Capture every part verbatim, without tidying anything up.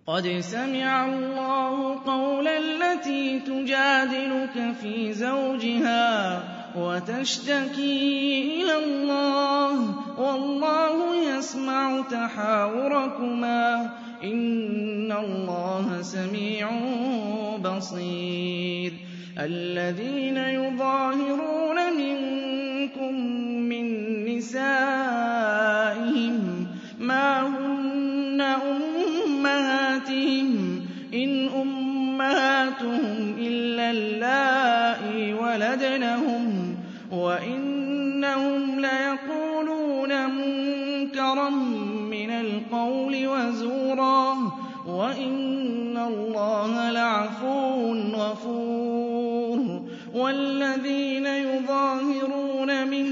قَدْ سَمِعَ اللَّهُ قَوْلَ الَّتِي تُجَادِلُكَ فِي زَوْجِهَا وَتَشْتَكِي إِلَى اللَّهِ وَاللَّهُ يَسْمَعُ تَحَاوُرَكُمَا إِنَّ اللَّهَ سَمِيعٌ بَصِيرٌ الَّذِينَ يُظَاهِرُونَ مِنكُم مِّن نِّسَائِهِم مَّا هُنَّ أُمَّهَاتِهِمْ إِنْ أُمَّهَاتُهُمْ إِلَّا اللَّائِي وَلَدْنَهُمْ وَإِنَّهُمْ لَيَقُولُونَ مُنكَرًا مِّنَ الْقَوْلِ وَزُورًا وَإِنَّ اللَّهَ لَعَفُوٌّ غَفُورٌ وَالَّذِينَ يُظَاهِرُونَ مِن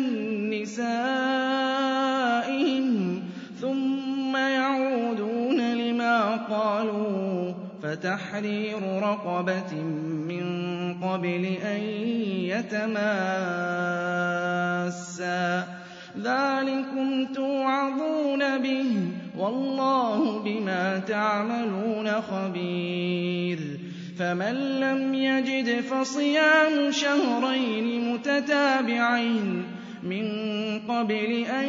نِّسَائِهِمْ ثُمَّ يَعُودُونَ لِمَا قَالُوا فَتَحْرِيرُ رَقَبَةٍ مِّن قَبْلِ أَن يَتَمَاسَّا ۚ ذَٰلِكُمْ تُوعَظُونَ بِهِ ۚ وَاللَّهُ بِمَا تَعْمَلُونَ خَبِيرٌ فَمَن لَّمْ يَجِدْ فَصِيَامُ شَهْرَيْنِ مُتَتَابِعَيْنِ مِن قَبْلِ أَن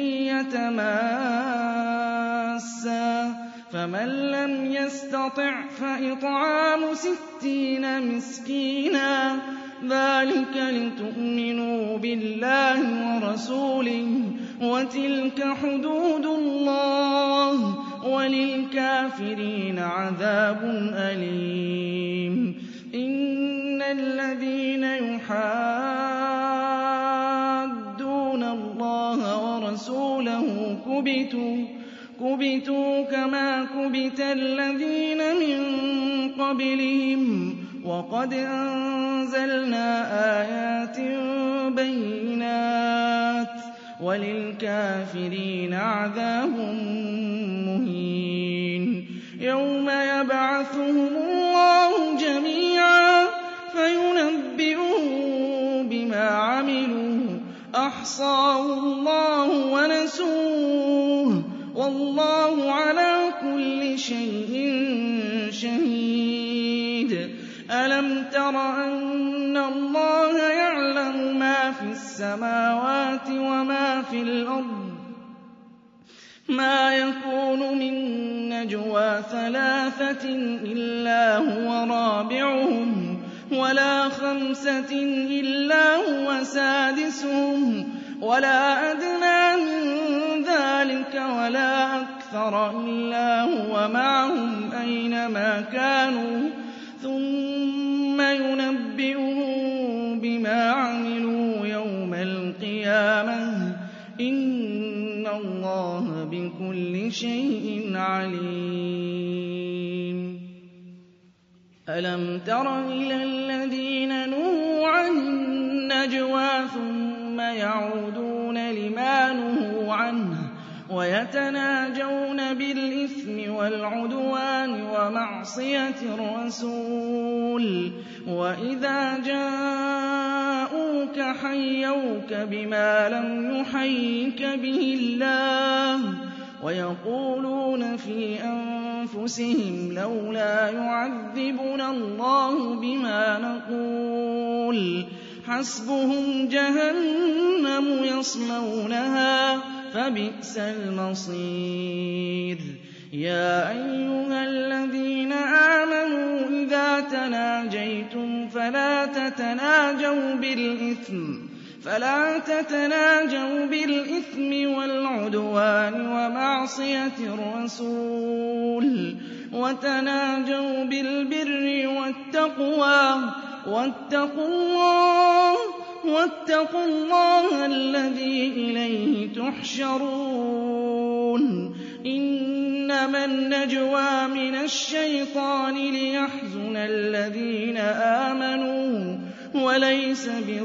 يَتَمَاسَّا ۚ فَمَن لَّمْ يَسْتَطِعْ فَإِطْعَامُ سِتِّينَ مِسْكِينًا ۚ ذَٰلِكَ لِتُؤْمِنُوا بِاللَّهِ وَرَسُولِهِ ۚ وَتِلْكَ حُدُودُ اللَّهِ ۗ وَلِلْكَافِرِينَ عَذَابٌ أَلِيمٌ إِنَّ الَّذِينَ يُحَادُّونَ اللَّهَ وَرَسُولَهُ كُبِتُوا كَمَا كُبِتَ الَّذِينَ مِن قَبْلِهِمْ ۚ وَقَدْ أَنزَلْنَا آيَاتٍ بَيِّنَاتٍ ۚ وَلِلْكَافِرِينَ عَذَابٌ مُّهِينٌ يَوْمَ يَبْعَثُهُمُ اللَّهُ جَمِيعًا فَيُنَبِّئُهُم بِمَا عَمِلُوا أَحْصَاهُ اللَّهُ وَنَسُوهُ ۚ وَاللَّهُ عَلَىٰ كُلِّ شَيْءٍ شَهِيدٌ أَلَمْ تَرَ أَنَّ اللَّهَ يَعْلَمُ مَا فِي السَّمَاوَاتِ وَمَا فِي الْأَرْضِ مَا يَكُونُ مِن نَّجْوَىٰ ثَلَاثَةٍ إِلَّا هُوَ رَابِعُهُمْ وَلَا خَمْسَةٍ إِلَّا هُوَ سَادِسُهُمْ وَلَا أَدْنَىٰ مِن ذَٰلِكَ وَلَا أَكْثَرَ إِلَّا هُوَ مَعَهُمْ أَيْنَمَا كَانُوا ثُمَّ يُنَبِّئُهُم بِمَا عَمِلُوا يَوْمَ الْقِيَامَةِ ۚ إِنَّ اللَّهَ بِكُلِّ شَيْءٍ عَلِيمٌ أَلَمْ تَرَ إِلَى الَّذِينَ نُهُوا عَنِ النَّجْوَىٰ ثُمَّ يَعُودُونَ لِمَا نُهُوا عَنْهُ وَيَتَنَاجَوْنَ بِالْإِثْمِ وَالْعُدْوَانِ وَمَعْصِيَتِ الرَّسُولِ وَإِذَا جَاءُوكَ حَيَّوْكَ بِمَا لَمْ يُحَيِّكَ بِهِ اللَّهُ وَيَقُولُونَ فِي أَنفُسِهِمْ لَوْلَا يُعَذِّبُنَا اللَّهُ بِمَا نَقُولُ حَسْبُهُمْ جَهَنَّمُ يَصْلَوْنَهَا فَبِئْسَ الْمَصِيرُ يَا أَيُّهَا الَّذِينَ آمَنُوا إِذَا تَنَاجَيْتُمْ فَلَا تَتَنَاجَوْا بِالْإِثْمِ فَلَا تَتَنَاجَوْا بِالْإِثْمِ وَالْعُدْوَانِ وَمَعْصِيَتِ الرَّسُولِ وَتَنَاجَوْا بِالْبِرِّ وَالتَّقْوَىٰ وَاتَّقُوا اللَّهَ وَاتَّقُوا اللَّهَ الَّذِي إِلَيْهِ تُحْشَرُونَ إِنَّمَا النَّجْوَىٰ مِنَ الشَّيْطَانِ لِيَحْزُنَ الَّذِينَ آمَنُوا وَلَيْسَ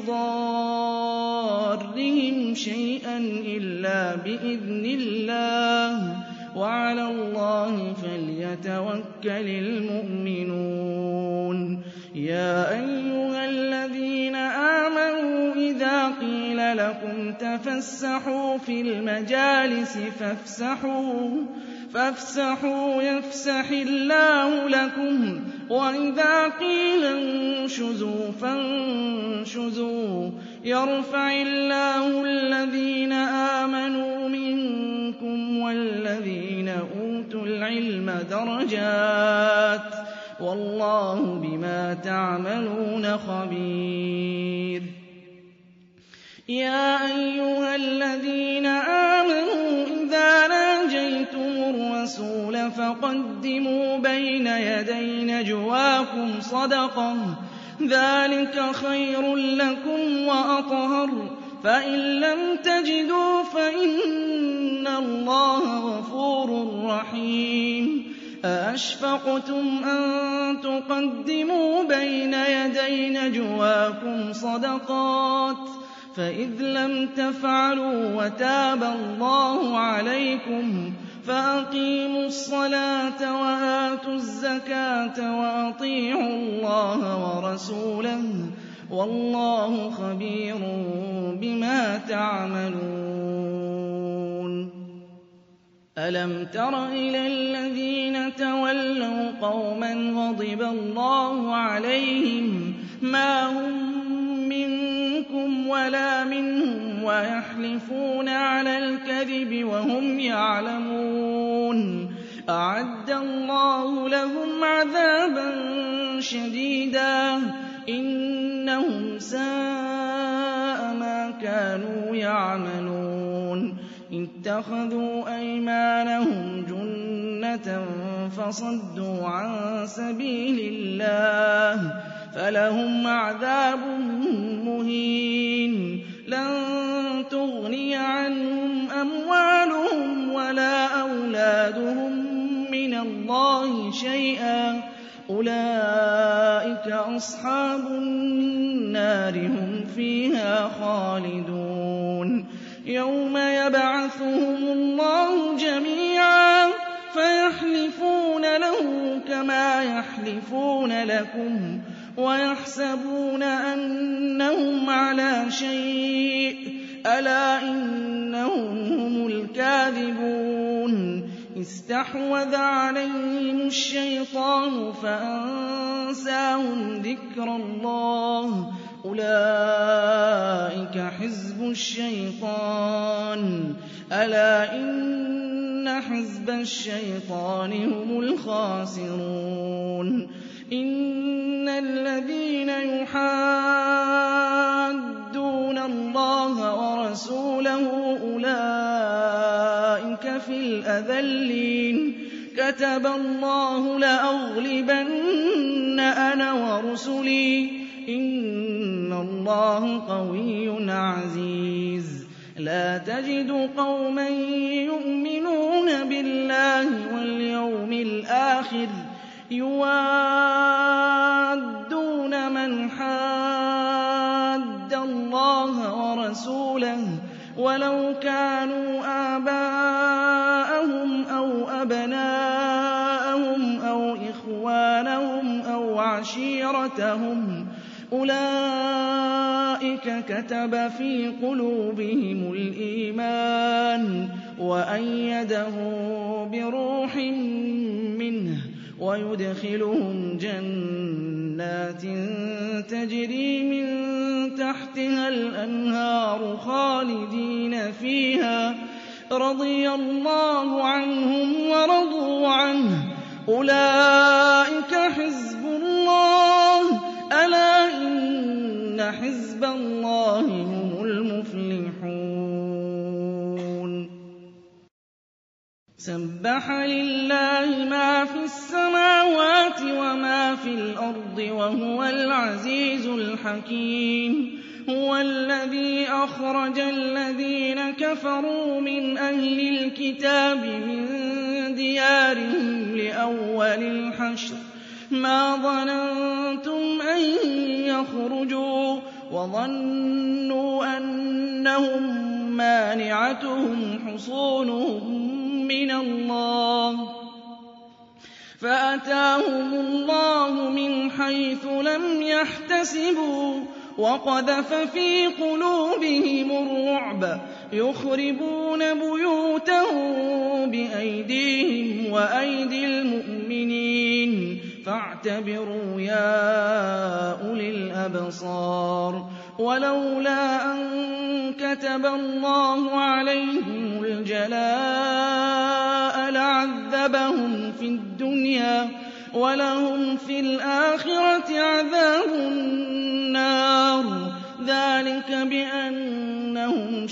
بِضَارِّهِمْ شَيْئًا إِلَّا بِإِذْنِ اللَّهِ ۚ وَعَلَى اللَّهِ فَلْيَتَوَكَّلِ الْمُؤْمِنُونَ يَا أَيُّهَا الَّذِينَ آمَنُوا إِذَا قِيلَ لَكُمْ تَفَسَّحُوا فِي الْمَجَالِسِ فَافْسَحُوا فافسحوا يفسح الله لكم وإذا قيل انشزوا فانشزوا يرفع الله الذين آمنوا منكم والذين أوتوا العلم درجات والله بما تعملون خبير. يا أيها الذين آمنوا إذا ناجيتم الرسول فقدموا بين يدي نجواكم صدقة ذلك خير لكم وأطهر فإن لم تجدوا فإن الله غفور رحيم. أأشفقتم أن تقدموا بين يدي نجواكم صدقات فإذ لم تفعلوا وتاب الله عليكم فأقيموا الصلاة وآتوا الزكاة وأطيعوا الله ورسوله والله خبير بما تعملون. ألم تر إلى الذين تولوا قوما غضب الله عليهم ما هم منكم ولا منهم ويحلفون على الكذب وهم يعلمون أعد الله لهم عذابا شديدا إنهم ساء ما كانوا يعملون. اتخذوا أيمانهم جنة فصدوا عن سبيل الله فلهم عذاب مهين لن تغني عنهم أموالهم ولا أولادهم من الله شيئا أولئك أصحاب النار هم فيها خالدون. يوم يبعثهم الله جميعا فيحلفون له كما يحلفون لكم ويحسبون أنهم على شيء ألا إنهم هم الكاذبون. استحوذ عليهم الشيطان فأنساهم ذكر الله أولئك حزب الشيطان ألا إن حزب الشيطان هم الخاسرون. إن الذين يحادون الله ورسوله أولئك في الأذلين كتب الله لأغلبن أنا ورسلي إن الله قوي عزيز. لا تجد قوما يؤمنون بالله واليوم الآخر يوادون من حاد الله ورسوله ولو كانوا آباءهم أو أبناءهم أو إخوانهم أو عشيرتهم أولئك كتب في قلوبهم الإيمان وأيدهم بروح منه ويدخلهم جنات تجري من تحتها الأنهار خالدين فيها رضي الله عنهم ورضوا عنه أولئك حزب الله ألا إن حزب الله هم المفلحون. سبح لله ما في السماوات وما في الأرض وهو العزيز الحكيم. هو الذي أخرج الذين كفروا من أهل الكتاب من ديارهم لأول الحشر ما ظننتم أن يخرجوا وظنوا أنهم مانعتهم حصونهم من الله فأتاهم الله من حيث لم يحتسبوا وقذف في قلوبهم الرعب يخربون بيوتهم بأيديهم وأيدي المؤمنين فاعتبروا يا أولي الأبصار ولولا أن كتب الله عليهم الجلاء لعذبهم في الدنيا ولهم في الآخرة عذاب النار ذلك بأنهم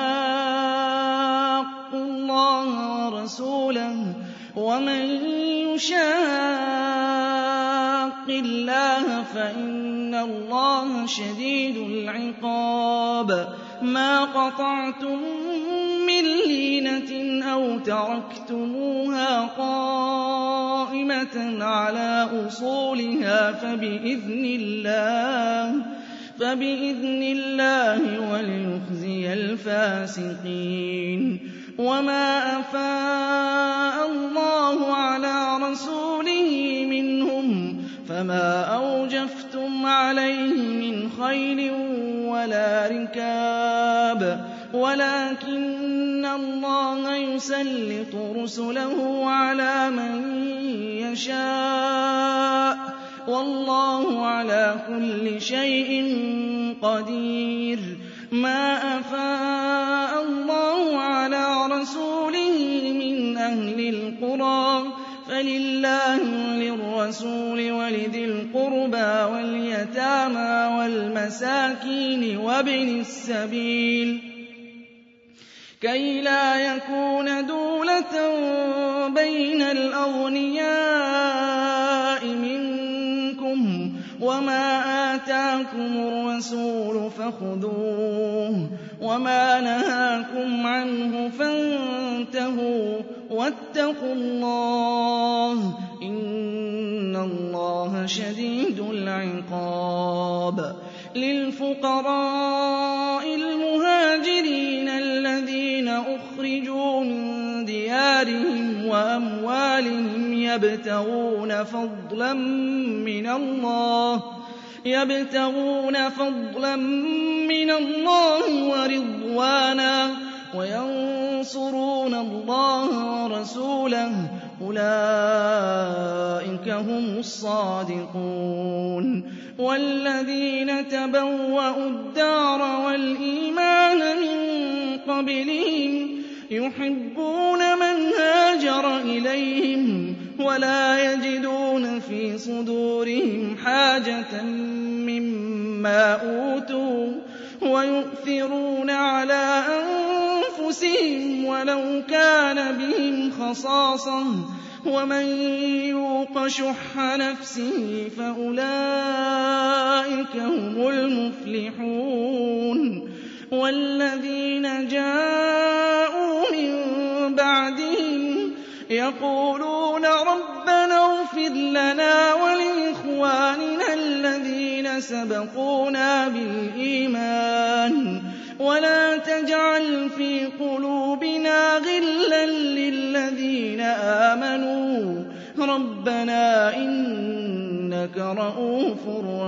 شاقوا الله ورسوله ومن يشاق الله فإن الله شديد العقاب ما قطعتم من لينة أو تركتموها قائمة على أصولها فبإذن الله فبإذن الله وليخزي الفاسقين وما أفاء الله على رسوله منهم فما أوجفتم عليه من خيل ولا ركاب ولكن الله يسلط رسله على من يشاء والله على كل شيء قدير ما أفاء الله على رسوله من أهل القرى فلله وللرسول ولذي القربى واليتامى والمساكين وابن السبيل كي لا يكون دولة بين الأغنياء منكم وما آتاكم الرسول فخذوه وما نهاكم عنه فانتهوا واتقوا الله إن الله شديد العقاب للفقراء المهاجرين الذين أخرجوا من ديارهم وأموالهم يبتغون فضلا من الله يبتغون فضلا من الله ورضوانا وينصرون الله ورسوله أولئك هم الصادقون والذين تبوأوا الدار والإيمان من قبلهم يحبون من هاجر إليهم ولا يجدون في صدورهم حاجة مما أوتوا ويؤثرون على أنفسهم ولو كان بهم خصاصة ومن يوق شح نفسه فأولئك هم المفلحون والذين جاءوا من بعدهم يقولون ربنا اغفر لنا ولإخواننا الذين سبقونا بالإيمان ولا تجعل في قلوبنا غلا للذين آمنوا ربنا إنك رءوف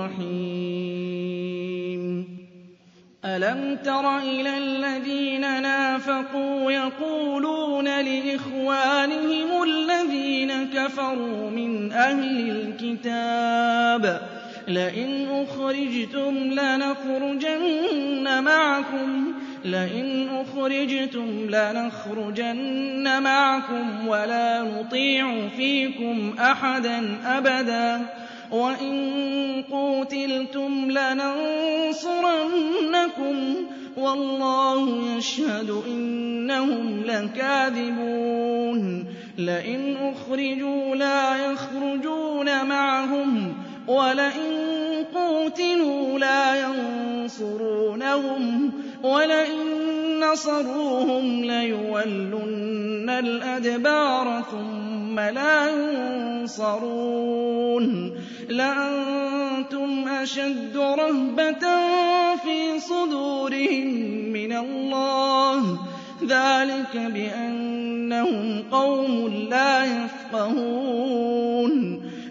رحيم ألم تر إلى الذين نافقوا يقولون لإخوانهم الذين كفروا من أهل الكتاب لئن أخرجتم لنخرجن معكم لئن أخرجتم لنخرجن معكم ولا نطيع فيكم أحدا أبدا وإن قوتلتم لننصرنكم والله يشهد إنهم لكاذبون لئن أخرجوا لا يخرجون معهم ولئن قوتلوا لا ينصرونهم ولئن نصروهم ليولن الأدبار ثم لا ينصرون لأنتم أشد رهبة في صدورهم من الله ذلك بأنهم قوم لا يفقهون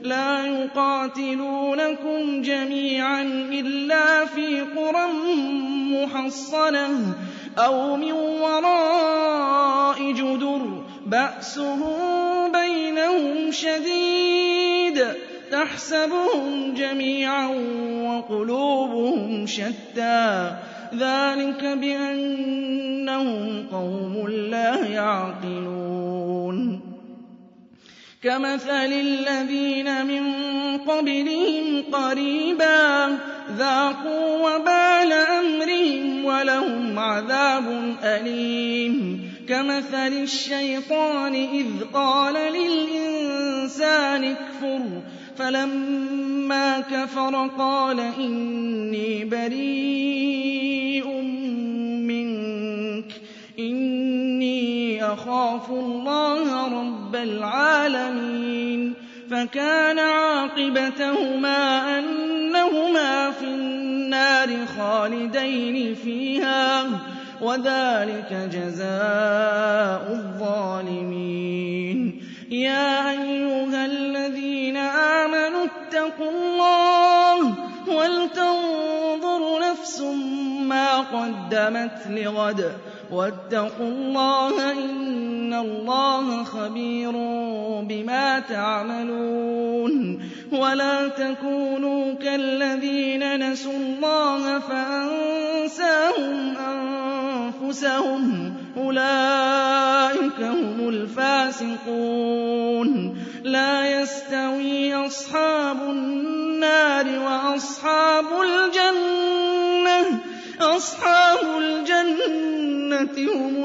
لَا يُقَاتِلُونَكُمْ جَمِيعًا إِلَّا فِي قُرًى مُّحَصَّنَةٍ أَوْ مِن وَرَاءِ جُدُرٍ بَأْسُهُم بَيْنَهُمْ شَدِيدٌ تَحْسَبُهُمْ جَمِيعًا وَقُلُوبُهُمْ شَتَّىٰ ذَٰلِكَ بِأَنَّهُمْ قَوْمٌ لَّا يَعْقِلُونَ كَمَثَلِ الَّذِينَ مِن قَبْلِهِمْ قَرِيبًا ذَاقُوا وَبَالَ أَمْرِهِمْ وَلَهُمْ عَذَابٌ أَلِيمٌ كَمَثَلِ الشَّيْطَانِ إِذْ قَالَ لِلْإِنسَانِ اكْفُرْ فَلَمَّا كَفَرَ قَالَ إِنِّي بَرِيءٌ مِّنكَ إِنِّي أَخَافُ اللَّهَ رَبَّ الْعَالَمِينَ فَكَانَ عَاقِبَتَهُمَا أَنَّهُمَا فِي النَّارِ خَالِدَيْنِ فِيهَا ۚ وَذَٰلِكَ جَزَاءُ الظَّالِمِينَ يَا أَيُّهَا الَّذِينَ آمَنُوا اتَّقُوا اللَّهَ وَلْتَنظُرْ نَفْسٌ مَّا قَدَّمَتْ لِغَدٍ ۖ وَاتَّقُوا اللَّهَ ۚ إِنَّ اللَّهَ خَبِيرٌ بِمَا تَعْمَلُونَ وَلَا تَكُونُوا كَالَّذِينَ نَسُوا اللَّهَ فَأَنسَاهُمْ أَنفُسَهُمْ ۚ أُولَٰئِكَ هُمُ الْفَاسِقُونَ لَا يَسْتَوِي أَصْحَابُ النَّارِ وَأَصْحَابُ الْجَنَّةِ أَصْحَابُ الْجَنَّةِ هُمُ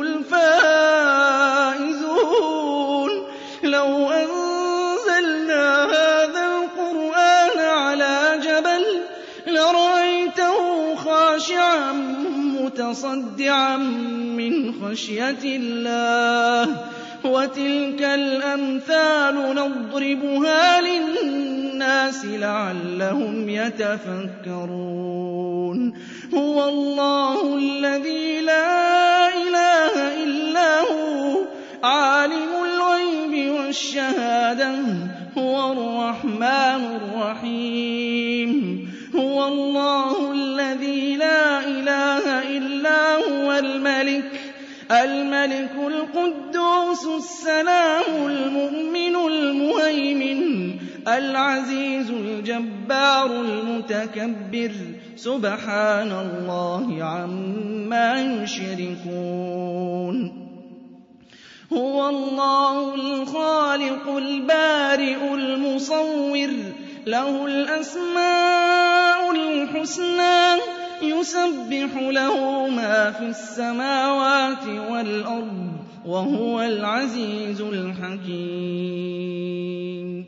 الْفَائِزُونَ لَوْ أَنزَلْنَا هَٰذَا الْقُرْآنَ عَلَىٰ جَبَلٍ لَّرَأَيْتَهُ خَاشِعًا مُّتَصَدِّعًا مِّنْ خَشْيَةِ اللَّهِ ۚ وَتِلْكَ الْأَمْثَالُ نَضْرِبُهَا لِلنَّاسِ لَعَلَّهُمْ يَتَفَكَّرُونَ هُوَ اللَّهُ الَّذِي لَا إِلَٰهَ إِلَّا هُوَ عَالِمُ الْغَيْبِ وَالشَّهَادَةِ هُوَ الرَّحْمَٰنُ الرَّحِيمُ هُوَ اللَّهُ الَّذِي لَا إِلَٰهَ إِلَّا هُوَ الْمَلِكُ الْمَلِكُ الْقُدُّوسُ السَّلَامُ الْمُؤْمِنُ الْمُهَيْمِنُ الْعَزِيزُ الْجَبَّارُ الْمُتَكَبِّرُ سُبْحَانَ اللَّهِ عَمَّا يُشْرِكُونَ هُوَ اللَّهُ الْخَالِقُ الْبَارِئُ الْمُصَوِّرُ لَهُ الْأَسْمَاءُ الْحُسْنَىٰ يُسَبِّحُ لَهُ مَا فِي السَّمَاوَاتِ وَالْأَرْضِ ۖ وَهُوَ الْعَزِيزُ الْحَكِيمُ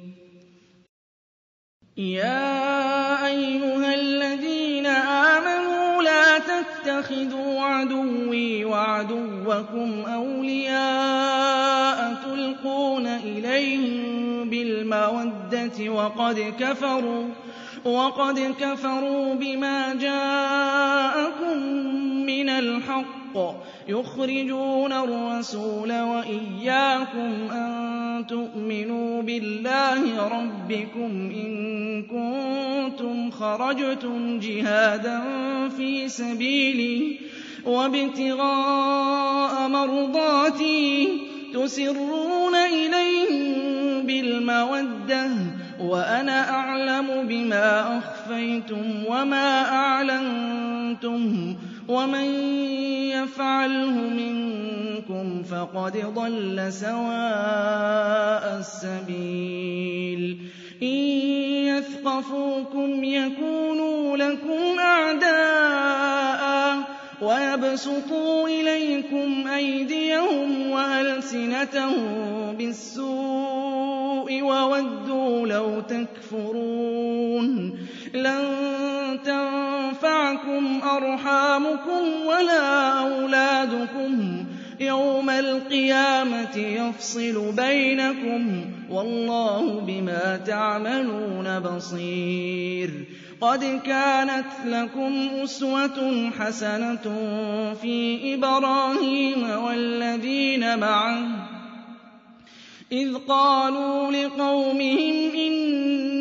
يَا أَيُّهَا الَّذِينَ آمَنُوا لَا تَتَّخِذُوا عَدُوِّي وَعَدُوَّكُمْ أَوْلِيَاءَ تُلْقُونَ إِلَيْهِم بِالْمَوَدَّةِ وَقَدْ كَفَرُوا وَقَدْ كَفَرُوا بِمَا جَاءَكُم مِّنَ الْحَقِّ يُخْرِجُونَ الرَّسُولَ وَإِيَّاكُمْ أَن تُؤْمِنُوا بِاللَّهِ رَبِّكُمْ إِن كُنتُمْ خَرَجْتُمْ جِهَادًا فِي سَبِيلِي وَابْتِغَاءَ مَرْضَاتِي تُسِرُّونَ إِلَيْهِم بِالْمَوَدَّةِ وَأَنَا أَعْلَمُ بِمَا أَخْفَيْتُمْ وَمَا أَعْلَنتُمْ ۚ وَمَن يَفْعَلْهُ مِنكُمْ فَقَدْ ضَلَّ سَوَاءَ السَّبِيلِ إِن يَثْقَفُوكُمْ يَكُونُوا لَكُمْ أَعْدَاءً وَيَبْسُطُوا إِلَيْكُمْ أَيْدِيَهُمْ وَأَلْسِنَتَهُم بِالسُّوءِ وَوَدُّوا لَوْ تَكْفُرُونَ لَن تَنفَعَكُمْ أَرْحَامُكُمْ وَلَا أَوْلَادُكُمْ يَوْمَ الْقِيَامَةِ يَفْصِلُ بَيْنَكُمْ ۚ وَاللَّهُ بِمَا تَعْمَلُونَ بَصِيرٌ قَدْ كَانَتْ لَكُمْ أُسْوَةٌ حَسَنَةٌ فِي إِبْرَاهِيمَ وَالَّذِينَ مَعَهُ إِذْ قَالُوا لِقَوْمِهِمْ إِنَّا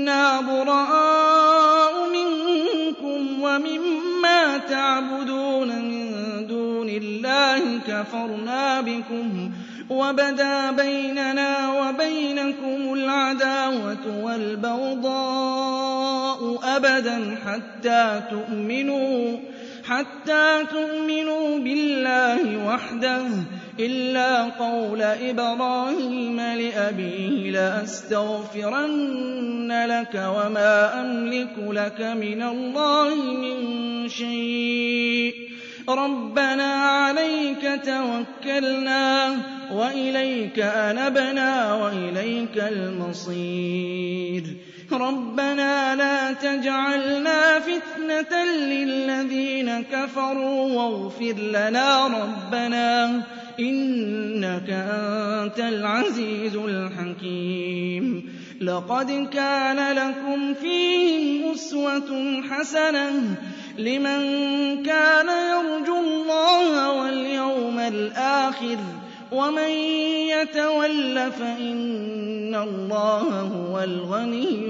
كَفَرْنَا بِكُمْ وَبَدَا بَيْنَنَا وَبَيْنَكُمُ الْعَدَاوَةُ وَالْبَغْضَاءُ أَبَدًا حَتَّىٰ تُؤْمِنُوا حَتَّىٰ تُؤْمِنُوا بِاللَّهِ وَحْدَهُ إِلَّا قَوْلَ إِبْرَاهِيمَ لِأَبِيهِ لَأَسْتَغْفِرَنَّ لَكَ وَمَا أَمْلِكُ لَكَ مِنَ اللَّهِ مِن شَيْءٍ رَبَّنَا عَلَيْكَ تَوَكَّلْنَا وَإِلَيْكَ أَنَبْنَا وَإِلَيْكَ الْمَصِيرُ رَبَّنَا لَا تَجْعَلْنَا فِتْنَةً لِّلَّذِينَ كَفَرُوا وَاغْفِرْ لَنَا رَبَّنَا إِنَّكَ أَنتَ الْعَزِيزُ الْحَكِيمُ لَقَدْ كَانَ لَكُمْ فِيهِمْ أُسْوَةٌ حَسَنَةٌ لِّمَن كَانَ يَرْجُو اللَّهَ وَالْيَوْمَ الْآخِرَ ۖ وَمَن يَتَوَلَّ فَإِنَّ اللَّهَ هُوَ الْغَنِيُّ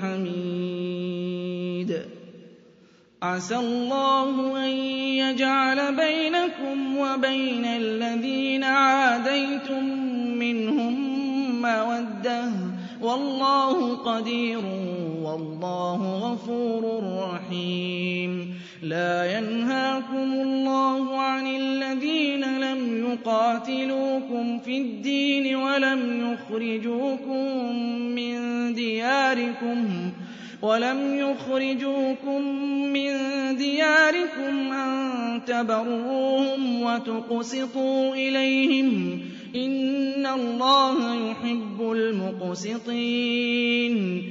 الْحَمِيدُ عَسَى اللَّهُ أَن يَجْعَلَ بَيْنَكُمْ وَبَيْنَ الَّذِينَ عَادَيْتُم مِّنْهُم مَّوَدَّةً ۚ وَاللَّهُ قَدِيرٌ ۚ وَاللَّهُ غَفُورٌ رَّحِيمٌ لَا يَنْهَاكُمُ اللَّهُ عَنِ الَّذِينَ لَمْ يُقَاتِلُوكُمْ فِي الدِّينِ وَلَمْ يُخْرِجُوكُم مِّن دِيَارِكُمْ وَلَمْ يُخْرِجُوكُم مِّن دِيَارِكُمْ أَن تَبَرُّوهُمْ وَتُقْسِطُوا إِلَيْهِمْ ۚ إِنَّ اللَّهَ يُحِبُّ الْمُقْسِطِينَ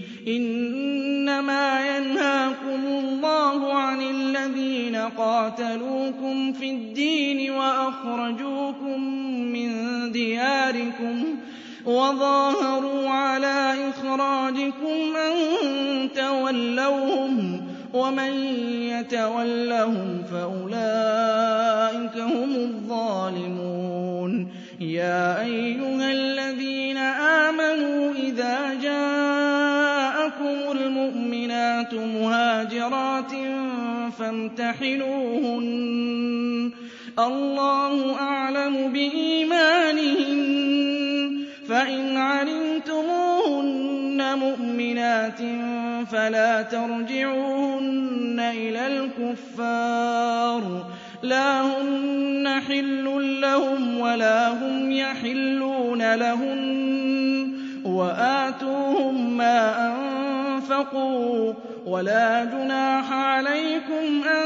إِنَّمَا يَنْهَاكُمُ اللَّهُ عَنِ الَّذِينَ قَاتَلُوكُمْ فِي الدِّينِ وَأَخْرَجُوكُم مِّن دِيَارِكُمْ وَظَاهَرُوا عَلَىٰ إِخْرَاجِكُمْ أَن تَوَلَّوْهُمْ ۚ وَمَن يَتَوَلَّهُمْ فَأُولَٰئِكَ هُمُ الظَّالِمُونَ يَا أَيُّهَا الَّذِينَ آمَنُوا إِذَا جَاءَكُمُ الْمُؤْمِنَاتُ مُهَاجِرَاتٍ فَامْتَحِنُوهُنَّ ۖ اللَّهُ أَعْلَمُ بِإِيمَانِهِنَّ ۖ فَإِنْ عَلِمْتُمُوهُنَّ مُؤْمِنَاتٍ فَلَا تَرْجِعُوهُنَّ إِلَى الْكُفَّارِ ۖ لَا هُنَّ حِلٌّ لَّهُمْ وَلَا هُمْ يَحِلُّونَ لَهُنَّ ۖ وَآتُوهُم مَّا أَنفَقُوا ۚ وَلَا جُنَاحَ عَلَيْكُمْ أَن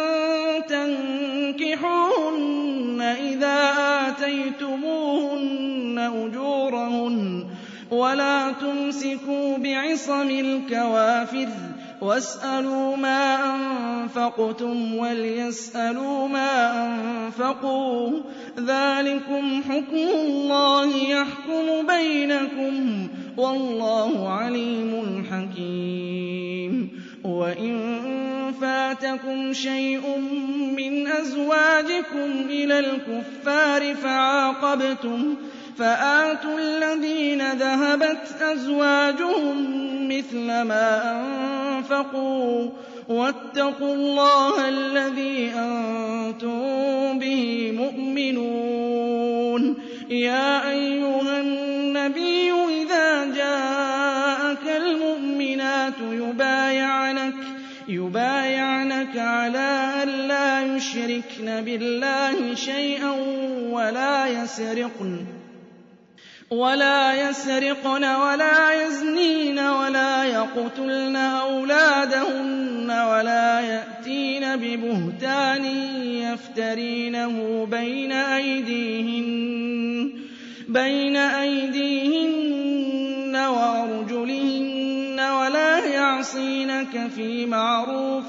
تَنكِحُوهُنَّ إِذَا آتَيْتُمُوهُنَّ أُجُورَهُنَّ ۚ وَلَا تُمْسِكُوا بِعِصَمِ الْكَوَافِرِ وَاسْأَلُوا مَا أَنفَقْتُمْ وَلْيَسْأَلُوا مَا أَنفَقُوا ۚ ذَٰلِكُمْ حُكْمُ اللَّهِ يَحْكُمُ بَيْنَكُمْ ۚ وَاللَّهُ عَلِيمٌ حَكِيمٌ وَإِن فَاتَكُمْ شَيْءٌ مِّنْ أَزْوَاجِكُمْ إِلَى الْكُفَّارِ فَعَاقَبْتُمْ فَآتُوا الَّذِينَ ذَهَبَتْ أَزْوَاجُهُم مِّثْلَ مَا أَنفَقُوا ۚ وَاتَّقُوا اللَّهَ الَّذِي أَنتُم بِهِ مُؤْمِنُونَ يَا أَيُّهَا النَّبِيُّ إِذَا جَاءَكَ الْمُؤْمِنَاتُ يُبَايِعْنَكَ عَلَىٰ أَن لَّا يُشْرِكْنَ بِاللَّهِ شَيْئًا وَلَا يَسْرِقْنَ وَلَا يَزْنِينَ وَلَا يَقْتُلْنَ أَوْلَادَهُنَّ وَلَا يَأْتِينَ بِبُهْتَانٍ يَفْتَرِينَهُ بَيْنَ أَيْدِيهِنَّ وَأَرْجُلِهِنَّ وَلَا يَعْصِينَكَ فِي مَعْرُوفٍ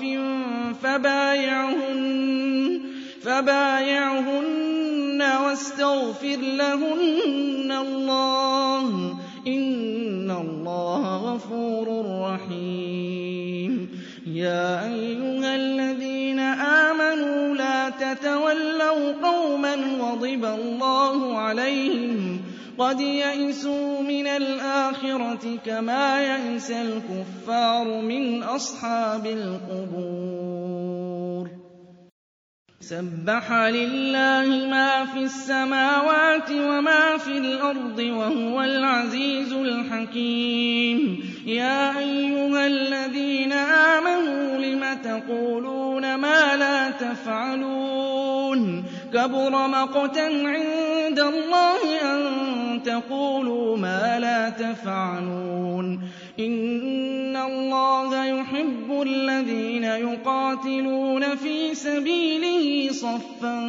فَبَايِعْهُنَّ وَاسْتَغْفِرْ لَهُنَّ اللَّهَ ۖ إِنَّ اللَّهَ غَفُورٌ رَّحِيمٌ يَا أَيُّهَا الَّذِينَ آمَنُوا لَا تَتَوَلَّوْا قَوْمًا غَضِبَ اللَّهُ عَلَيْهِمْ قَدْ يَئِسُوا مِنَ الْآخِرَةِ كَمَا يَئِسَ الْكُفَّارُ مِنْ أَصْحَابِ الْقُبُورِ سَبَّحَ لِلَّهِ مَا فِي السَّمَاوَاتِ وَمَا فِي الْأَرْضِ وَهُوَ الْعَزِيزُ الْحَكِيمُ يَا أَيُّهَا الَّذِينَ آمَنُوا لِمَ تَقُولُونَ مَا لَا تَفْعَلُونَ كَبُرَ مَقْتًا عِندَ اللَّهِ أَن تَقُولُوا مَا لَا تَفْعَلُونَ إِنَّ اللَّهَ يُحِبُّ الَّذِينَ يُقَاتِلُونَ فِي سَبِيلِهِ صَفًّا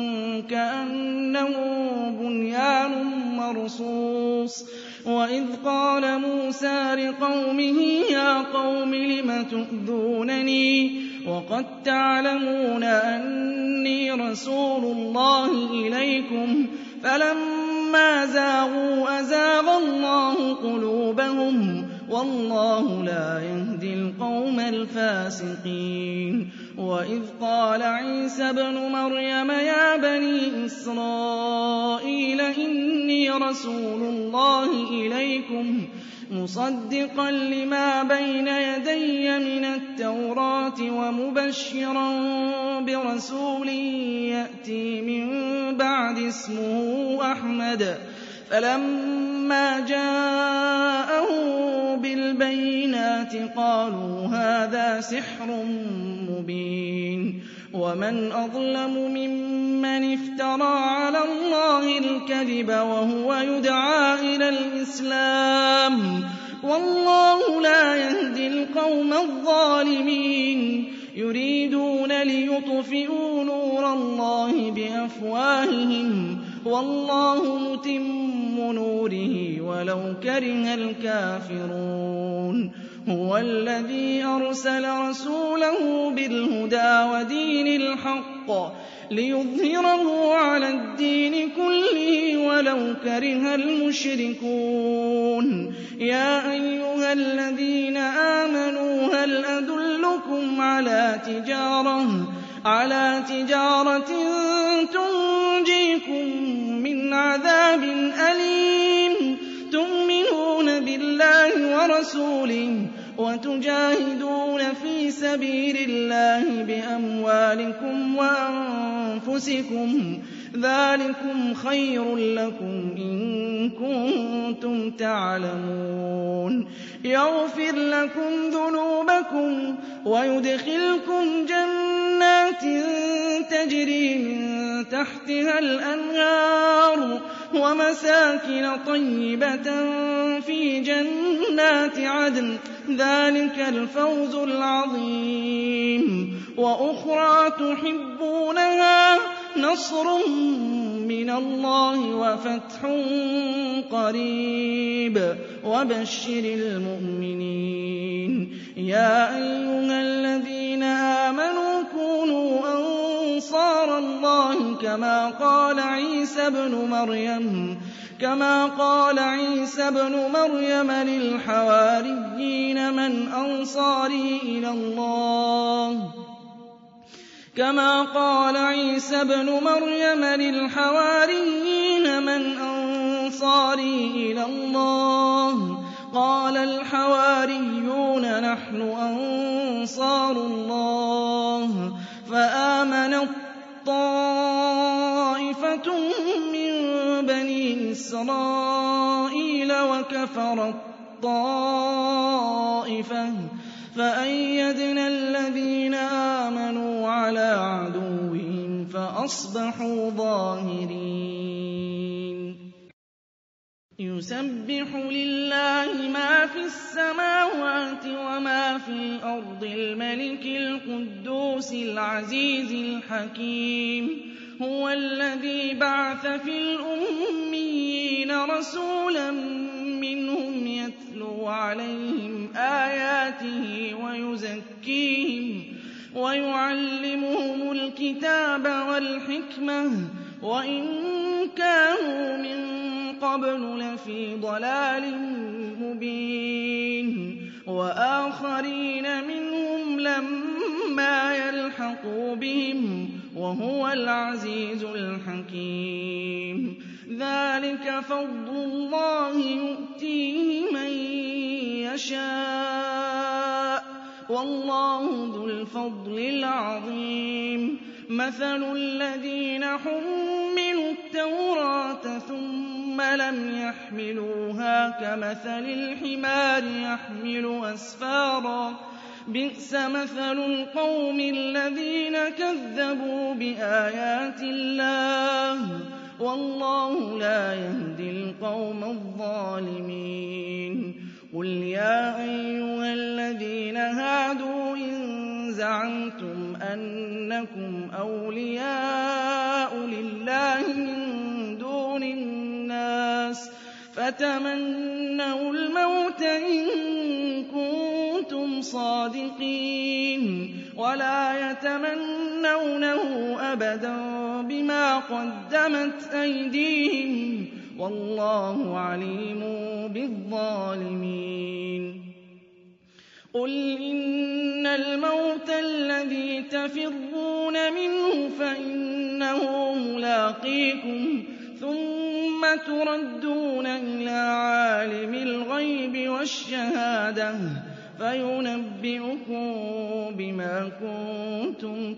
كَأَنَّهُم بُنْيَانٌ مَّرْصُوصٌ وَإِذْ قَالَ مُوسَىٰ لِقَوْمِهِ يَا قَوْمِ لِمَ تُؤْذُونَنِي وَقَد تَّعْلَمُونَ أَنِّي رَسُولُ اللَّهِ إِلَيْكُمْ فَلَمَّا زَاغُوا أَزَاغَ اللَّهُ قُلُوبَهُمْ وَاللَّهُ لَا يَهْدِي الْقَوْمَ الْفَاسِقِينَ وَإِذْ قَالَ عِيسَى ابْنُ مَرْيَمَ يَا بَنِي إِسْرَائِيلَ إِنِّي رَسُولُ اللَّهِ إِلَيْكُمْ مُصَدِّقًا لِّمَا بَيْنَ يَدَيَّ مِنَ التَّوْرَاةِ وَمُبَشِّرًا بِرَسُولٍ يَأْتِي مِن بَعْدِي اسْمُهُ أَحْمَدُ فَلَمَّا جَاءَهُم بِالْبَيِّنَاتِ قَالُوا هَٰذَا سِحْرٌ مُّبِينٌ وَمَنْ أَظْلَمُ مِمَّنِ افْتَرَىٰ عَلَى اللَّهِ الْكَذِبَ وَهُوَ يُدْعَىٰ إِلَى الْإِسْلَامِ وَاللَّهُ لَا يَهْدِي الْقَوْمَ الظَّالِمِينَ يُرِيدُونَ لِيُطْفِئُوا نُورَ اللَّهِ بِأَفْوَاهِهِمْ وَاللَّهُ مُتِمُّ نُورِهِ وَلَوْ كَرِهَ الْكَافِرُونَ هُوَ الَّذِي أَرْسَلَ رَسُولَهُ بِالْهُدَىٰ وَدِينِ الْحَقِّ لِيُظْهِرَهُ عَلَى الدِّينِ كُلِّهِ وَلَوْ كَرِهَ الْمُشْرِكُونَ يَا أَيُّهَا الَّذِينَ آمَنُوا هَلْ أَدُلُّكُمْ عَلَىٰ تِجَارَةٍ على تجارة تنجيكم من عذاب أليم تؤمنون بالله ورسوله وتجاهدون في سبيل الله بأموالكم وأنفسكم ذلكم خير لكم إن كنتم تعلمون يغفر لكم ذنوبكم ويدخلكم جنات تجري من تحتها الأنهار ومساكن طيبة في جنات عدن ذلك الفوز العظيم وأخرى تحبونها نصر من الله وفتح قريب وبشر المؤمنين يا أيها الذين آمنوا كونوا أنصار الله كما قال عيسى ابن مريم كما قال عيسى ابن مريم للحواريين من أنصاري إلى الله كما قال عيسى ابن مريم للحواريين من أنصاري إلى الله قال الحواريون نحن أنصار الله فآمنت طائفة من بني إسرائيل وكفرت طائفة فأيدنا الذين آمنوا على عدوهم فأصبحوا ظاهرين يسبح لله ما في السماوات وما في الأرض الملك القدوس العزيز الحكيم هو الذي بعث في الأميين رسولا منهم يتلو عليهم آياته ويزكيهم ويعلمهم الكتاب والحكمة وإن كانوا من قبل لفي ضلال مبين وآخرين منهم لما يلحقوا بهم وهو العزيز الحكيم ذلك فضل الله يؤتيه من يشاء والله ذو الفضل العظيم مَثَلُ الَّذِينَ حُمِّلُوا التَّوْرَاةَ ثُمَّ لَمْ يَحْمِلُوهَا كَمَثَلِ الْحِمَارِ يَحْمِلُ أَسْفَارًا ۚ بِئْسَ مَثَلُ الْقَوْمِ الَّذِينَ كَذَّبُوا بِآيَاتِ اللَّهِ ۚ وَاللَّهُ لَا يَهْدِي الْقَوْمَ الظَّالِمِينَ قُلْ يَا أَيُّهَا الَّذِينَ هَادُوا إِن زَعَمْتُمْ أَنَّكُمْ أَوْلِيَاءُ لِلَّهِ مِن دُونِ النَّاسِ فَتَمَنَّوُا الْمَوْتَ إِن كُنتُمْ صَادِقِينَ وَلَا يَتَمَنَّوْنَهُ أَبَدًا بِمَا قَدَّمَتْ أَيْدِيهِمْ ۚ وَاللَّهُ عَلِيمٌ بِالظَّالِمِينَ قُلْ إِنَّ الْمَوْتَ الَّذِي تَفِرُّونَ مِنْهُ فَإِنَّهُ مُلَاقِيكُمْ ثُمَّ تُرَدُّونَ إِلَىٰ عَالِمِ الْغَيْبِ وَالشَّهَادَةِ فَيُنَبِّئُكُم بِمَا كُنتُمْ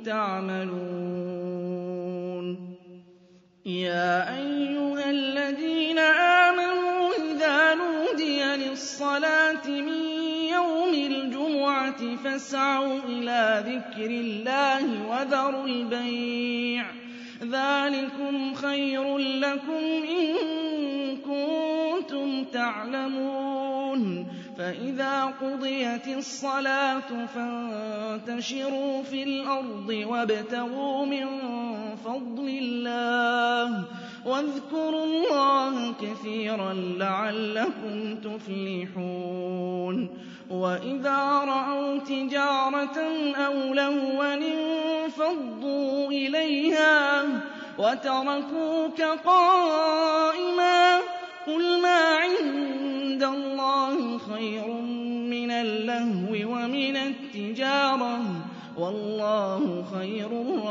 تَعْمَلُونَ يَا أَيُّهَا الَّذِينَ آمَنُوا إِذَا نُودِيَ لِلصَّلَاةِ مِن يَوْمِ الْجُمُعَةِ فَاسْعَوْا إِلَىٰ ذِكْرِ اللَّهِ وَذَرُوا الْبَيْعَ ۚ ذَٰلِكُمْ خَيْرٌ لَّكُمْ إِن كُنتُمْ تَعْلَمُونَ فَإِذَا قُضِيَتِ الصَّلَاةُ فَانتَشِرُوا فِي الْأَرْضِ وَابْتَغُوا مِن فَضْلِ اللَّهِ وَاذْكُرُوا اللَّهَ كَثِيرًا لَّعَلَّكُمْ تُفْلِحُونَ وَإِذَا رَأَوْا تِجَارَةً أَوْ لَهْوًا انفَضُّوا إِلَيْهَا وَتَرَكُوكَ قَائِمًا ۚ قُلْ مَا عِندَ اللَّهِ خَيْرٌ مِّنَ اللَّهْوِ وَمِنَ التِّجَارَةِ ۚ وَاللَّهُ خَيْرُ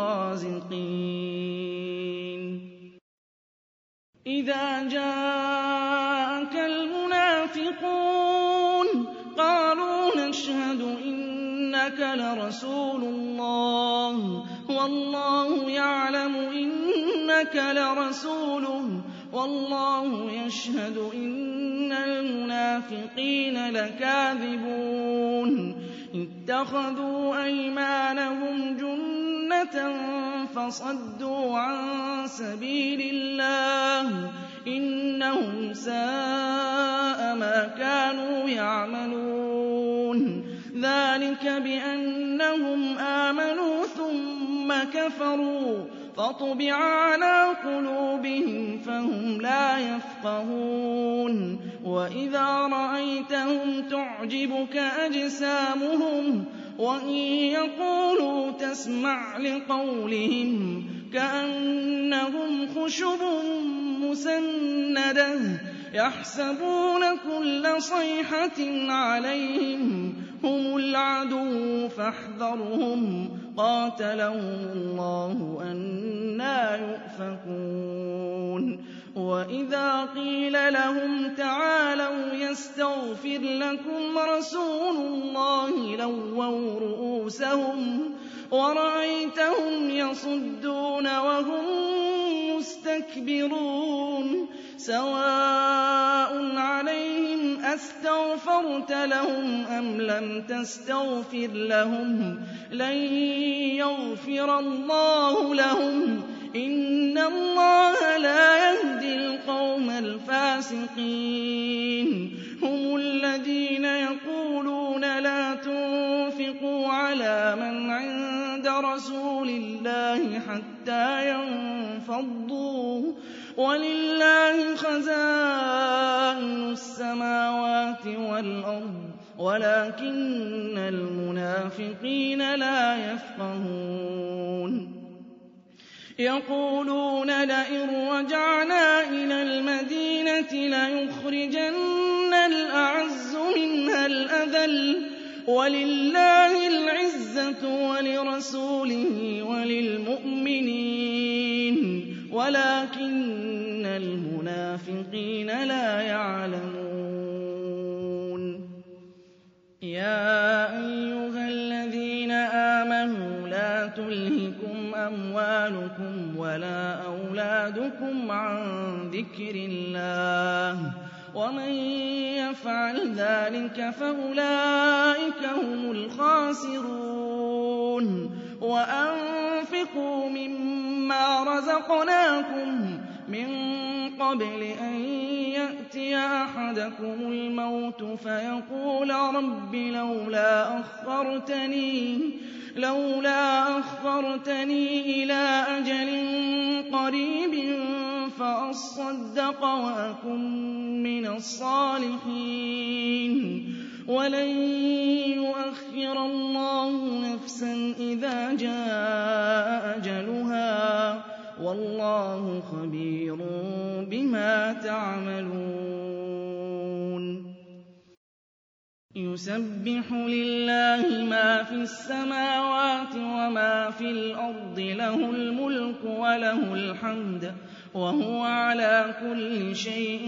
الرَّازِقِينَ إِذَا جَاءَكَ الْمُنَافِقُونَ قَالُوا نَشْهَدُ إِنَّكَ لَرَسُولُ اللَّهِ وَاللَّهُ يَعْلَمُ إِنَّكَ لَرَسُولُهُ وَاللَّهُ يَشْهَدُ إِنَّ الْمُنَافِقِينَ لَكَاذِبُونَ اتَّخَذُوا أَيْمَانَهُمْ جُنَّةً فَصَدُّوا عَن سَبِيلِ اللَّهِ ۚ إِنَّهُمْ سَاءَ مَا كَانُوا يَعْمَلُونَ ذَٰلِكَ بِأَنَّهُمْ آمَنُوا ثُمَّ كَفَرُوا فَطُبِعَ عَلَىٰ قُلُوبِهِمْ فَهُمْ لَا يَفْقَهُونَ وَإِذَا رَأَيْتَهُمْ تُعْجِبُكَ أَجْسَامُهُمْ وَإِن يَقُولُوا تَسْمَعْ لِقَوْلِهِمْ كَأَنَّهُمْ خُشُبٌ مُّسَنَّدَةٌ يَحْسَبُونَ كُلَّ صَيْحَةٍ عَلَيْهِمْ هُمُ الْعَدُوُّ فَاحْذَرْهُمْ قَاتَلَهُمُ اللَّهُ أَنَّىٰ يُؤْفَكُونَ وَإِذَا قِيلَ لَهُمْ تَعَالَوْا يَسْتَغْفِرْ لَكُمْ رَسُولُ اللَّهِ لَوَّوْا رُءُوسَهُمْ وَرَأَيْتَهُمْ يَصُدُّونَ وَهُم مُّسْتَكْبِرُونَ سَوَاءٌ عَلَيْهِمْ أَسْتَغْفَرْتَ لَهُمْ أَمْ لَمْ تَسْتَغْفِرْ لَهُمْ لَن يَغْفِرَ اللَّهُ لَهُمْ ۚ إِنَّ اللَّهَ لَا يَهْدِي الْقَوْمَ الْفَاسِقِينَ هُمُ الَّذِينَ يَقُولُونَ لَا تُنفِقُوا عَلَىٰ مَنْ عِندَ رَسُولِ اللَّهِ حَتَّىٰ يَنفَضُّوا ۗ وَلِلَّهِ خَزَائِنُ السَّمَاوَاتِ وَالْأَرْضِ وَلَٰكِنَّ الْمُنَافِقِينَ لَا يَفْقَهُونَ يَقُولُونَ لَئِن رَّجَعْنَا إِلَى الْمَدِينَةِ لَيُخْرِجَنَّ الْأَعَزُّ مِنْهَا الْأَذَلَّ ۚ وَلِلَّهِ الْعِزَّةُ وَلِرَسُولِهِ وَلِلْمُؤْمِنِينَ وَلَٰكِنَّ الْمُنَافِقِينَ لَا يَعْلَمُونَ يَا أَيُّهَا الَّذِينَ آمَنُوا لَا تُلْهِكُمْ أموالكم ولا أولادكم عن ذكر الله ومن يفعل ذلك فأولئك هم الخاسرون وأنفقوا مما رزقناكم من قبل أن يأتي أحدكم الموت فيقول رب لولا أخرتني لولا أخرتني إلى أجل قريب فأصدق وأكن من الصالحين ولن يؤخر الله نفسا إذا جاء أجلها والله خبير بما تعملون يسبح لله ما في السماوات وما في الأرض له الملك وله الحمد وهو على كل شيء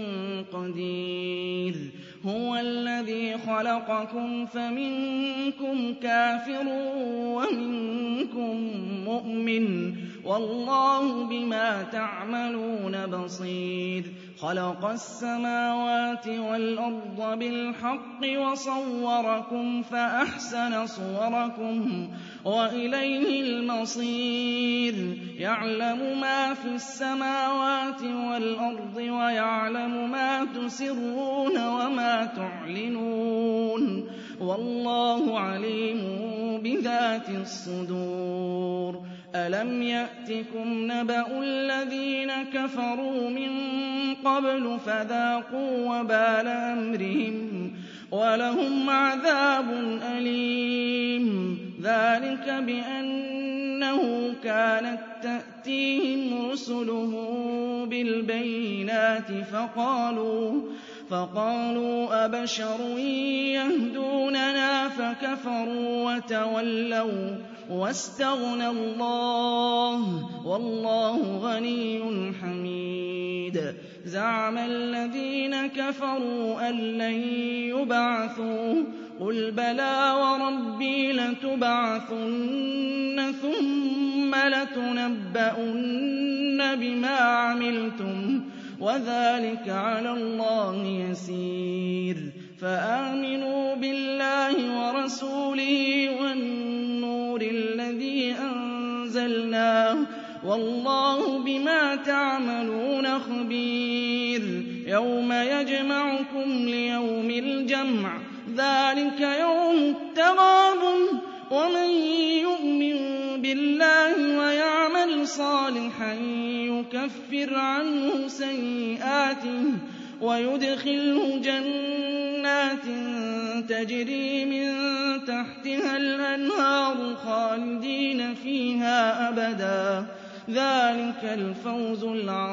قدير هو الذي خلقكم فمنكم كافر ومنكم مؤمن والله بما تعملون بصير خلق السماوات والأرض بالحق وصوركم فأحسن صوركم وإليه المصير يعلم ما في السماوات والأرض ويعلم ما تسرون وما تعلنون والله عليم بذات الصدور ألم يأتكم نبأ الذين كفروا من قبل فذاقوا وبال أمرهم ولهم عذاب أليم ذلك بأنه كانت تأتيهم رسلهم بالبينات فقالوا فقالوا أبشر يهدوننا فكفروا وتولوا واستغنى الله والله غني حميد زعم الذين كفروا أن لن يبعثوا قل بلى وربي لتبعثن ثم لتنبؤن بما عملتم وذلك على الله يسير فآمنوا بالله ورسوله والنور الذي أنزلناه والله بما تعملون خبير يوم يجمعكم ليوم الجمع ذلك يوم التغابن ومن يؤمن بالله ويعمل صالحا يكفر عنه سيئاته ويدخله جنات تجري من تحتها الأنهار خالدين فيها أبدا ذلك الفوز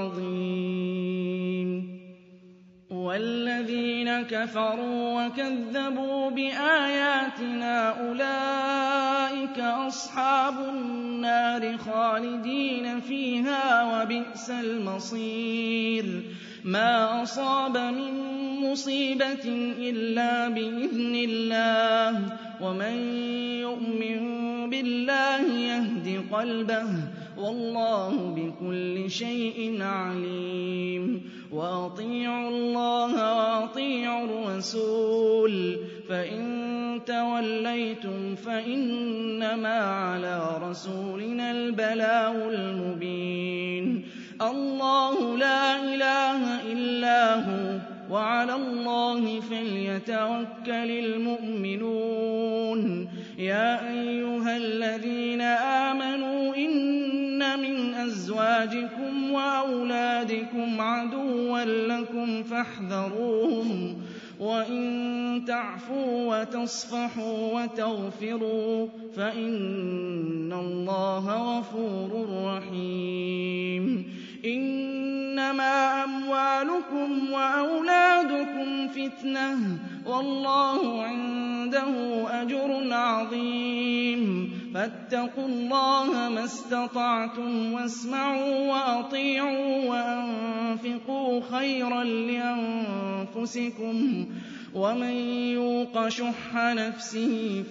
العظيم والذين كفروا وكذبوا بآياتنا أولئك أصحاب النار خالدين فيها وبئس المصير ما أصاب من مصيبة إلا بإذن الله ومن يؤمن بالله يهد قلبه والله بكل شيء عليم وأطيعوا الله وأطيعوا الرسول فإن توليتم فإنما على رسولنا البلاغ المبين الله لا إله إلا هو وعلى الله فليتوكل المؤمنون يا أيها الذين آمنوا إن من أزواجكم وأولادكم عدوا لكم فاحذروهم وإن تعفوا وتصفحوا وتغفروا فإن الله غفور رحيم إنما أموالكم وأولادكم فتنة والله عنده أجر عظيم فاتقوا الله ما استطعتم واسمعوا وأطيعوا وأنفقوا خيرا لأنفسكم ومن يوق شح نفسه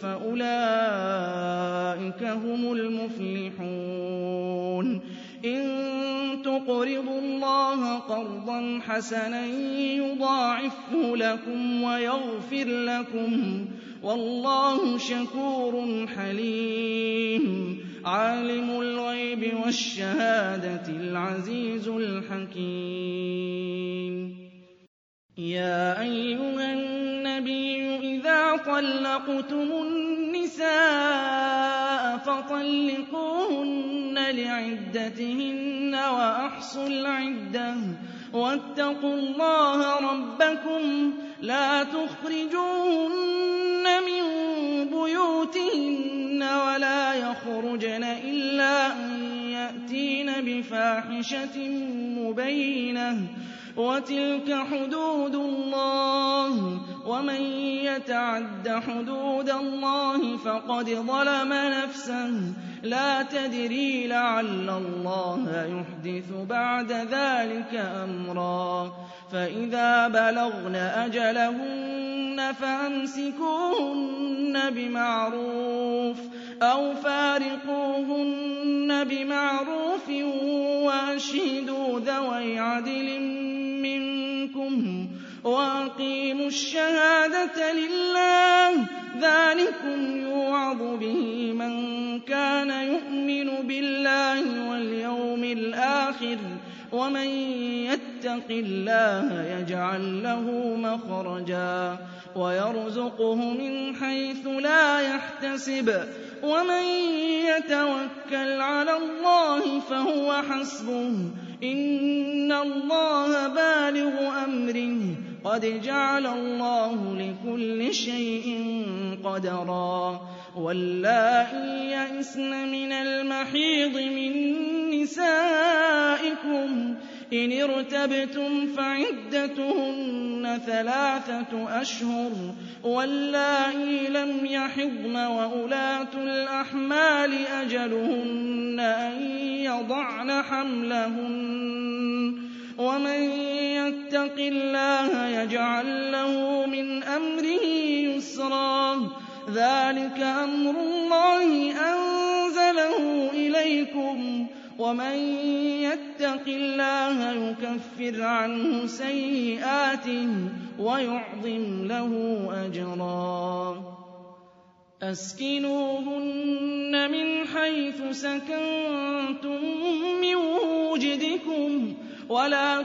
فأولئك هم المفلحون إن تقرضوا الله قرضا حسنا يضاعفه لكم ويغفر لكم والله شكور حليم عالم الغيب والشهادة العزيز الحكيم يا أيها النبي إذا طلقتم النساء فطلقوهن لعدتهن وأحصوا العدة واتقوا الله ربكم لا تخرجوهن من بيوتهن ولا يخرجن إلا أن يأتين بفاحشة مبينة وتلك حدود الله ومن يتعد حدود الله فقد ظلم نفسه لا تدري لعل الله يحدث بعد ذلك أمرا فإذا بلغن أجلهن فأمسكوهن بمعروف أو فارقوهن بمعروف وأشهدوا ذوي عدل منكم وأقيموا الشهادة لله ذلكم يوعظ به من كان يؤمن بالله واليوم الآخر ومن يتق الله يجعل له مخرجا ويرزقه من حيث لا يحتسب ومن يتوكل على الله فهو حسبه إن الله بالغ أمره قد جعل الله لكل شيء قدرا واللائي يئسن من المحيض من نسائكم إن ارتبتم فعدتهن ثلاثة أشهر واللائي لم يحضن وأولاة الأحمال أجلهن أن يضعن حملهن ومن يتق الله يجعل له من أمره يسرا ذلك أمر الله أنزله إليكم ومن يتق الله يكفر عنه سيئاته ويعظم له أجرا أسكنوهن من حيث سكنتم من وجدكم ولا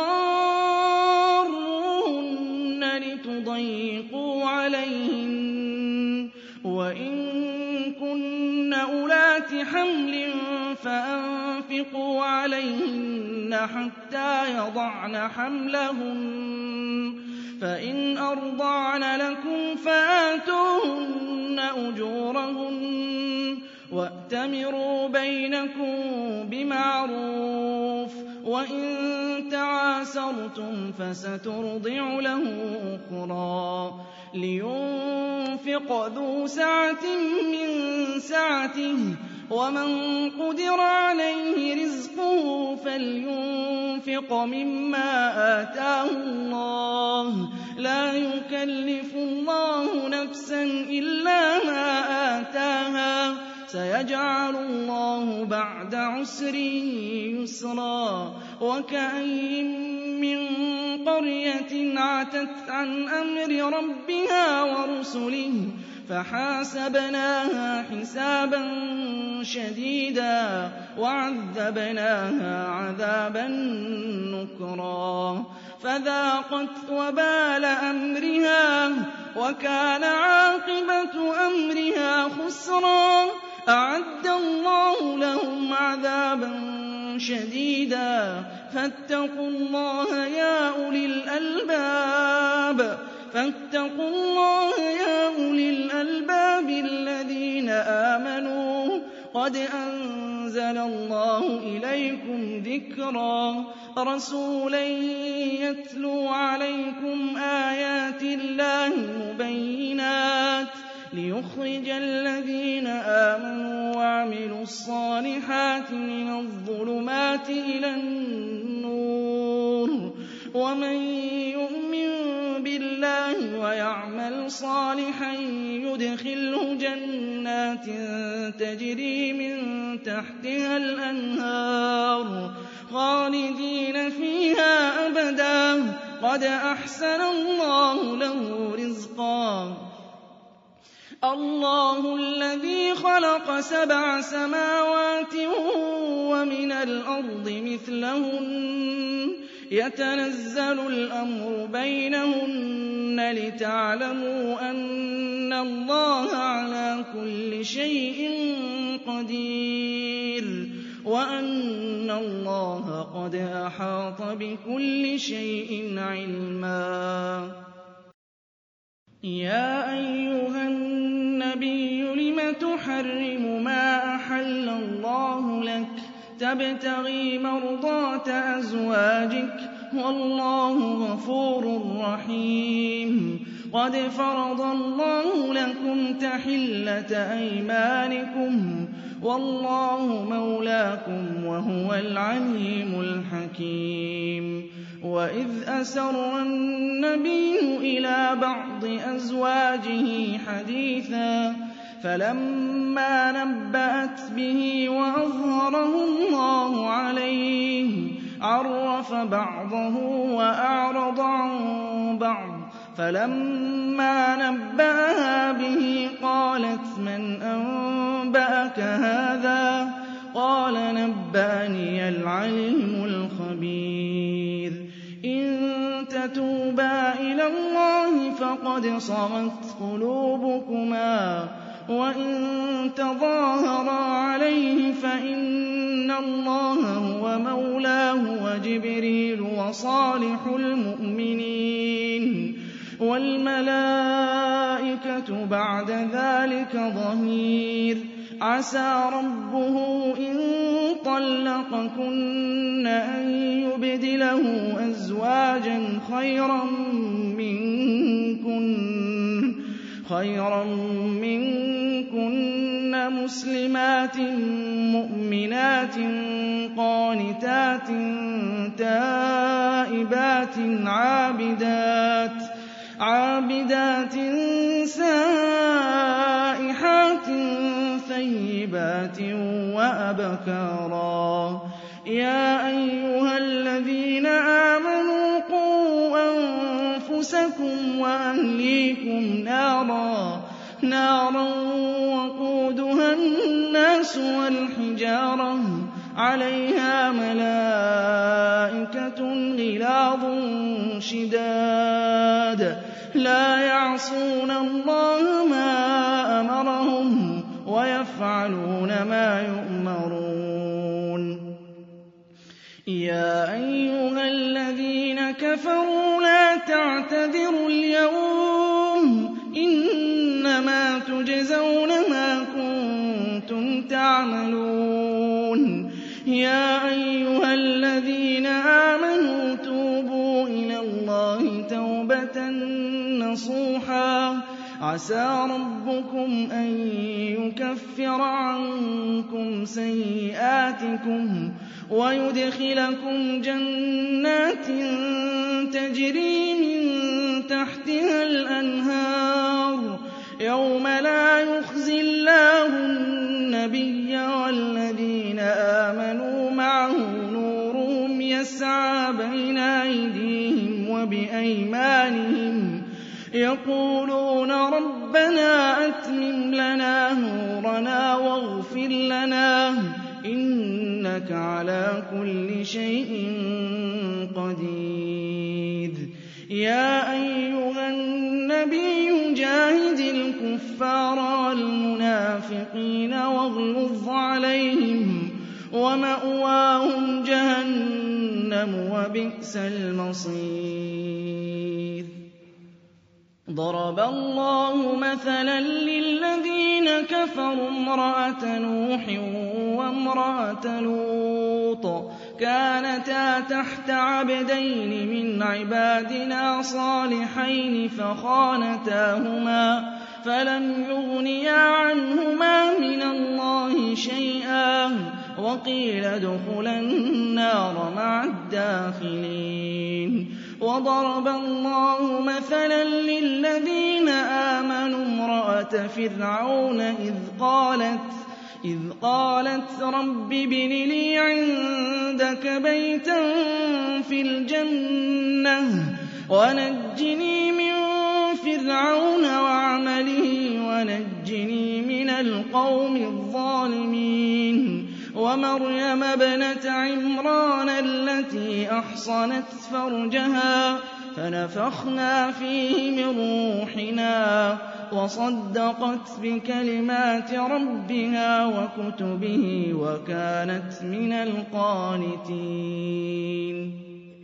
تضاروهن لتضيقوا عليهن وإن كن أولات حمل فأنفقوا عليهن حتى يضعن حملهن فإن أرضعن لكم فآتوهن أجورهن وأتمروا بينكم بمعروف وإن تعاسرتم فسترضع له أخرى لينفق ذو سعة من سعته ومن قدر عليه رزقه فلينفق مما آتاه الله لا يكلف الله نفسا إلا ما آتاها سيجعل الله بعد عسر يسرا وكأين من قرية عتت عن أمر ربها ورسله فحاسبناها حسابا شديدا وعذبناها عذابا نكرا فذاقت وبال أمرها وكان عاقبة أمرها خسرا أعد الله لهم عذابا شديدا فاتقوا الله يا أولي الألباب فاتقوا الله يا أولي الألباب الذين آمنوا قد أنزل الله إليكم ذكرا رسولا يتلو عليكم آيات الله مبينات ليخرج الذين آمنوا وعملوا الصالحات من الظلمات إلى النور ومن يؤمن بالله صَالِحًا يُدْخِلْهُ جَنَّاتٍ تَجْرِي مِن تَحْتِهَا الْأَنْهَارُ خَالِدِينَ فِيهَا أَبَدًا ۖ قَدْ أَحْسَنَ اللَّهُ لَهُ رِزْقًا. اللَّهُ الَّذِي خَلَقَ سَبْعَ سَمَاوَاتٍ وَمِنَ الْأَرْضِ مِثْلَهُنَّ يَتَنَزَّلُ الْأَمْرُ بَيْنَهُنَّ لِتَعْلَمُوا أَنَّ اللَّهَ عَلَىٰ كُلِّ شَيْءٍ قَدِيرٌ وَأَنَّ اللَّهَ قَدْ أَحَاطَ بِكُلِّ شَيْءٍ عِلْمًا. يَا أَيُّهَا النَّبِيُّ لِمَ تُحَرِّمُ مَا أَحَلَّ اللَّهُ لَكَ تَبْتَغِي مَرْضَاتَ أَزْوَاجِكَ ۚ وَاللَّهُ غَفُورٌ رَّحِيمٌ. قَدْ فَرَضَ اللَّهُ لَكُمْ تَحِلَّةَ أَيْمَانِكُمْ ۚ وَاللَّهُ مَوْلَاكُمْ ۖ وَهُوَ الْعَلِيمُ الْحَكِيمُ. وَإِذْ أَسَرَّ النَّبِيُّ إِلَىٰ بَعْضِ أَزْوَاجِهِ حَدِيثًا فَلَمَّا نَبَّأَتْ بِهِ وَأَظْهَرَهُ اللَّهُ عَلَيْهِ عَرَّفَ بَعْضَهُ وَأَعْرَضَ عَن بَعْضٍ فَلَمَّا نَبَّأَهَا بِهِ قَالَتْ مَنْ أَنبَأَكَ هَٰذَا ۖ قَالَ نَبَّأَنِيَ الْعَلِيمُ الْخَبِيرُ. إِن تَتُوبَا إِلَى اللَّهِ فَقَدْ صَغَتْ قُلُوبُكُمَا ۖ وَإِن تَظَاهَرَا عَلَيْهِ فَإِنَّ اللَّهَ هُوَ مَوْلَاهُ وَجِبْرِيلُ وَصَالِحُ الْمُؤْمِنِينَ وَالْمَلَائِكَةُ بَعْدَ ذَٰلِكَ ظَهِيرٌ. عَسَىٰ رَبُّهُ إِن طَلَّقَكُنَّ أَن يُبْدِلَهُ أَزْوَاجًا خَيْرًا مِّنكُنَّ خَيْرًا مِّنكُنَّ مُسْلِمَاتٍ مُّؤْمِنَاتٍ قَانِتَاتٍ تَائِبَاتٍ عَابِدَاتٍ عَابِدَاتٍ سَائِحَاتٍ ثَيِّبَاتٍ وَأَبْكَارًا. يَا أَيُّهَا الَّذِينَ آمَنُوا قُوا أَنفُسَكُمْ وَأَهْلِيكُمْ نَارًا نَارًا وَقُودُهَا النَّاسُ وَالْحِجَارَةُ عَلَيْهَا مَلَائِكَةٌ غِلَاظٌ شِدَادٌ لَّا يَعْصُونَ اللَّهَ مَا أَمَرَهُمْ وَيَفْعَلُونَ مَا يُؤْمَرُونَ. يَا أَيُّهَا الَّذِينَ كَفَرُوا لَا تَعْتَذِرُوا الْيَوْمَ ۖ إِنَّمَا تُجْزَوْنَ مَا كُنتُمْ تَعْمَلُونَ. يَا أَيُّهَا الَّذِينَ آمَنُوا تُوبُوا إِلَى اللَّهِ تَوْبَةً نَّصُوحًا عَسَىٰ رَبُّكُمْ أَن يُكَفِّرَ عَنكُمْ سَيِّئَاتِكُمْ وَيُدْخِلَكُمْ جَنَّاتٍ تَجْرِي مِن تَحْتِهَا الْأَنْهَارُ يَوْمَ لَا يُخْزِي اللَّهُ النَّبِيَّ وَالَّذِينَ آمَنُوا مَعَهُ نُورُهُمْ يَسْعَىٰ بَيْنَ أَيْدِيهِمْ وَبِأَيْمَانِهِمْ يَقُولُونَ رَبَّنَا أَتْمِمْ لَنَا نُورَنَا وَاغْفِرْ لَنَا إِنَّكَ عَلَىٰ كُلِّ شَيْءٍ قَدِيرٌ. يَا أَيُّهَا النَّبِيُّ جَاهِدِ الْكُفَّارَ وَالْمُنَافِقِينَ وَاغْلُظْ عَلَيْهِمْ وَمَأْوَاهُمْ جَهَنَّمُ وَبِئْسَ الْمَصِيرُ. ضَرَبَ اللَّهُ مَثَلًا لِّلَّذِينَ كَفَرُوا امْرَأَتَ نُوحٍ وَامْرَأَتَ لُوطٍ كَانَتَا تَحْتَ عَبْدَيْنِ مِنْ عِبَادِنَا صَالِحَيْنِ فَخَانَتَاهُمَا فَلَمْ يُغْنِيَا عَنْهُمَا مِنَ اللَّهِ شَيْئًا وَقِيلَ ادْخُلَا النَّارَ مَعَ الدَّاخِلِينَ. وَضَرَبَ اللَّهُ مَثَلًا لِّلَّذِينَ الرحمن امرأة فرعون إذ قالت إذ قالت رب ابن لي عندك بيتا في الجنة ونجني من فرعون وعمله ونجني من القوم الظالمين ومريم ابنة عمران التي أحصنت فرجها فنفخنا فيه من روحنا وصدقت بكلمات ربها وكتبه وكانت من القانتين